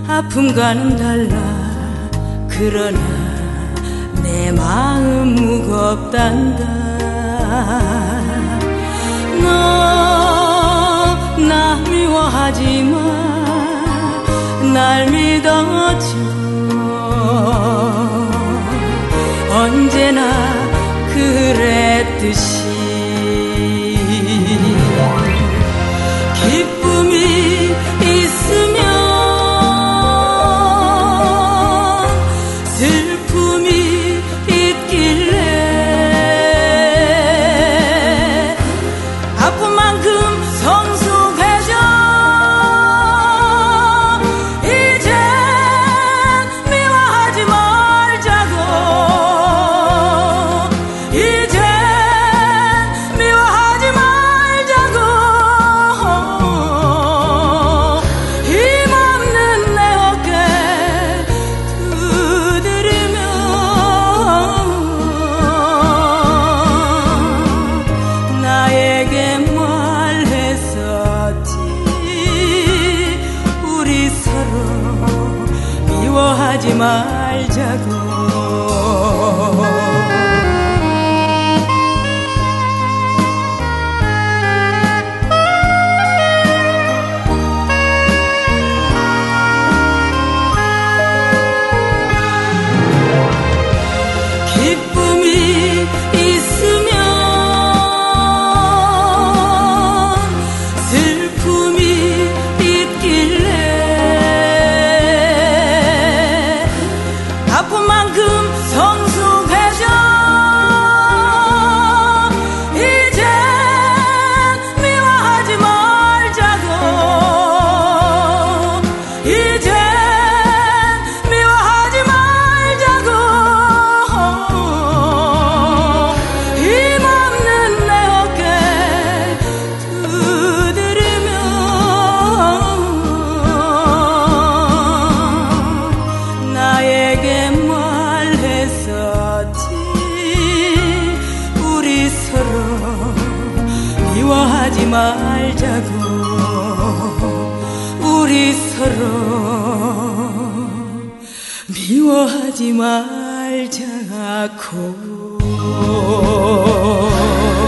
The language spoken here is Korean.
아픔과는 달라. 그러나 내 마음 무겁단다. 너 나 미워하지마. 날 믿어줘. 언제나 그랬듯이. 기쁨이 있으면 슬픔이 있길래 아픔만큼 성숙해져. 이젠 미워하지 말자고. 이젠 미워하지 말자고. 힘없는 내 어깨 두드리며 나에게 말했었지. 우리 서로 미워하지 말자고. 기쁨이 있으면 슬픔이 있길래 아픔만큼 성숙해져. 이젠 미워하지 말자고. 이젠 미워하지 말자고. 힘없는 내 어깨 두드리며 나에게 말했었지. 우리 서로 미워하지 말자고. 우리 서로 미워하지 말자고.